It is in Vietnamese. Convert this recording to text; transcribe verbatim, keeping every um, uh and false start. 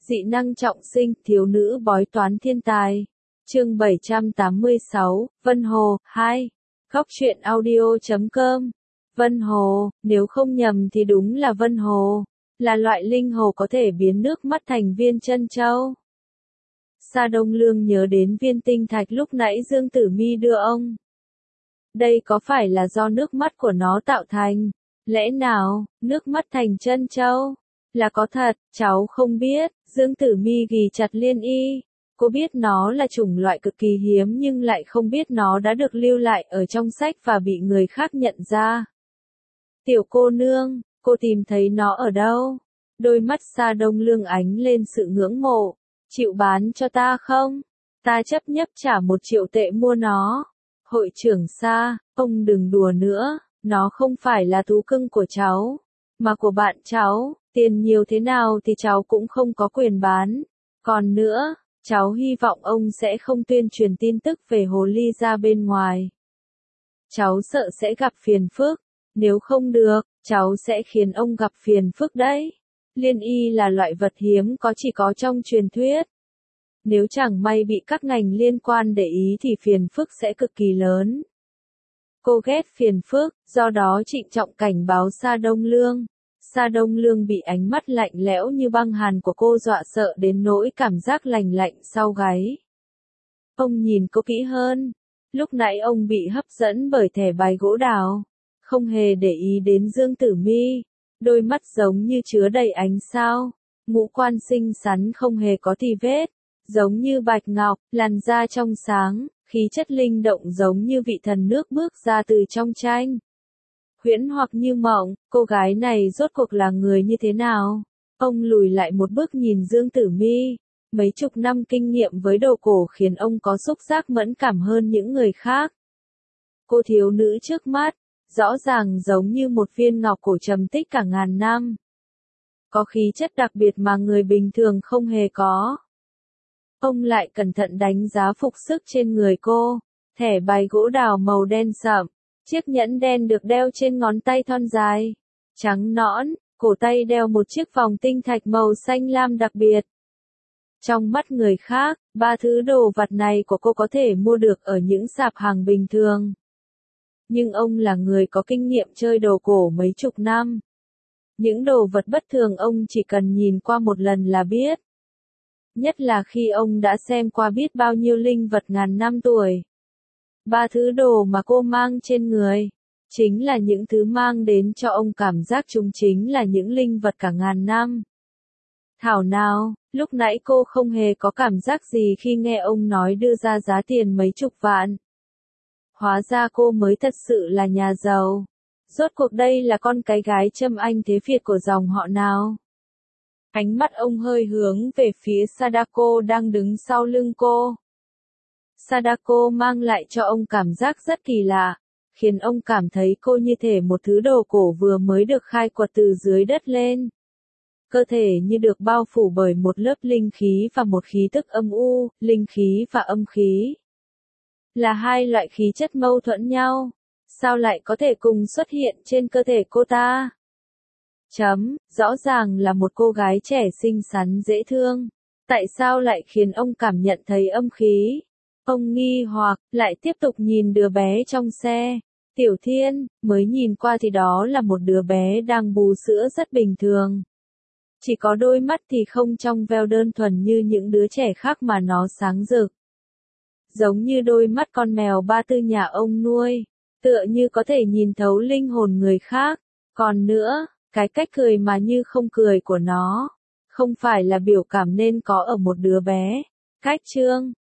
Dị năng trọng sinh, thiếu nữ bói toán thiên tài. Chương bảy trăm tám mươi sáu, Vân Hồ, hai. Góc truyện audio chấm com. Vân Hồ, nếu không nhầm thì đúng là Vân Hồ, là loại linh hồ có thể biến nước mắt thành viên chân châu. Sa Đông Lương nhớ đến viên tinh thạch lúc nãy Dương Tử Mi đưa ông. Đây có phải là do nước mắt của nó tạo thành? Lẽ nào, nước mắt thành chân châu? Là có thật, cháu không biết. Dương Tử Mi ghì chặt Liên Y. Cô biết nó là chủng loại cực kỳ hiếm nhưng lại không biết nó đã được lưu lại ở trong sách và bị người khác nhận ra. Tiểu cô nương, cô tìm thấy nó ở đâu? Đôi mắt Sa Đông Lương ánh lên sự ngưỡng mộ. Chịu bán cho ta không? Ta chấp nhất trả một triệu tệ mua nó. Hội trưởng Sa, ông đừng đùa nữa, nó không phải là thú cưng của cháu, mà của bạn cháu, tiền nhiều thế nào thì cháu cũng không có quyền bán. Còn nữa, cháu hy vọng ông sẽ không tuyên truyền tin tức về hồ ly ra bên ngoài. Cháu sợ sẽ gặp phiền phức, nếu không được, cháu sẽ khiến ông gặp phiền phức đấy. Liên Y là loại vật hiếm có chỉ có trong truyền thuyết. Nếu chẳng may bị các ngành liên quan để ý thì phiền phức sẽ cực kỳ lớn. Cô ghét phiền phức, do đó trịnh trọng cảnh báo Sa Đông Lương. Sa Đông Lương bị ánh mắt lạnh lẽo như băng hàn của cô dọa sợ đến nỗi cảm giác lành lạnh sau gáy. Ông nhìn cô kỹ hơn. Lúc nãy ông bị hấp dẫn bởi thẻ bài gỗ đào, không hề để ý đến Dương Tử Mi. Đôi mắt giống như chứa đầy ánh sao, ngũ quan xinh xắn không hề có tì vết, giống như bạch ngọc, làn da trong sáng, khí chất linh động giống như vị thần nước bước ra từ trong tranh. Huyễn hoặc như mộng, cô gái này rốt cuộc là người như thế nào? Ông lùi lại một bước nhìn Dương Tử Mi. Mấy chục năm kinh nghiệm với đồ cổ khiến ông có xúc giác mẫn cảm hơn những người khác. Cô thiếu nữ trước mắt, rõ ràng giống như một viên ngọc cổ trầm tích cả ngàn năm. Có khí chất đặc biệt mà người bình thường không hề có. Ông lại cẩn thận đánh giá phục sức trên người cô. Thẻ bài gỗ đào màu đen sậm, chiếc nhẫn đen được đeo trên ngón tay thon dài, trắng nõn, cổ tay đeo một chiếc vòng tinh thạch màu xanh lam đặc biệt. Trong mắt người khác, ba thứ đồ vặt này của cô có thể mua được ở những sạp hàng bình thường. Nhưng ông là người có kinh nghiệm chơi đồ cổ mấy chục năm. Những đồ vật bất thường ông chỉ cần nhìn qua một lần là biết. Nhất là khi ông đã xem qua biết bao nhiêu linh vật ngàn năm tuổi. Ba thứ đồ mà cô mang trên người, chính là những thứ mang đến cho ông cảm giác chúng chính là những linh vật cả ngàn năm. Thảo nào, lúc nãy cô không hề có cảm giác gì khi nghe ông nói đưa ra giá tiền mấy chục vạn. Hóa ra cô mới thật sự là nhà giàu. Rốt cuộc đây là con cái gái Trâm Anh Thế Việt của dòng họ nào? Ánh mắt ông hơi hướng về phía Sadako đang đứng sau lưng cô. Sadako mang lại cho ông cảm giác rất kỳ lạ, khiến ông cảm thấy cô như thể một thứ đồ cổ vừa mới được khai quật từ dưới đất lên. Cơ thể như được bao phủ bởi một lớp linh khí và một khí tức âm u, linh khí và âm khí. Là hai loại khí chất mâu thuẫn nhau, sao lại có thể cùng xuất hiện trên cơ thể cô ta? Chấm, rõ ràng là một cô gái trẻ xinh xắn dễ thương. Tại sao lại khiến ông cảm nhận thấy âm khí? Ông nghi hoặc, lại tiếp tục nhìn đứa bé trong xe. Tiểu Thiên, mới nhìn qua thì đó là một đứa bé đang bú sữa rất bình thường. Chỉ có đôi mắt thì không trong veo đơn thuần như những đứa trẻ khác mà nó sáng rực. Giống như đôi mắt con mèo ba tư nhà ông nuôi, tựa như có thể nhìn thấu linh hồn người khác. Còn nữa, cái cách cười mà như không cười của nó, không phải là biểu cảm nên có ở một đứa bé. Cách trương,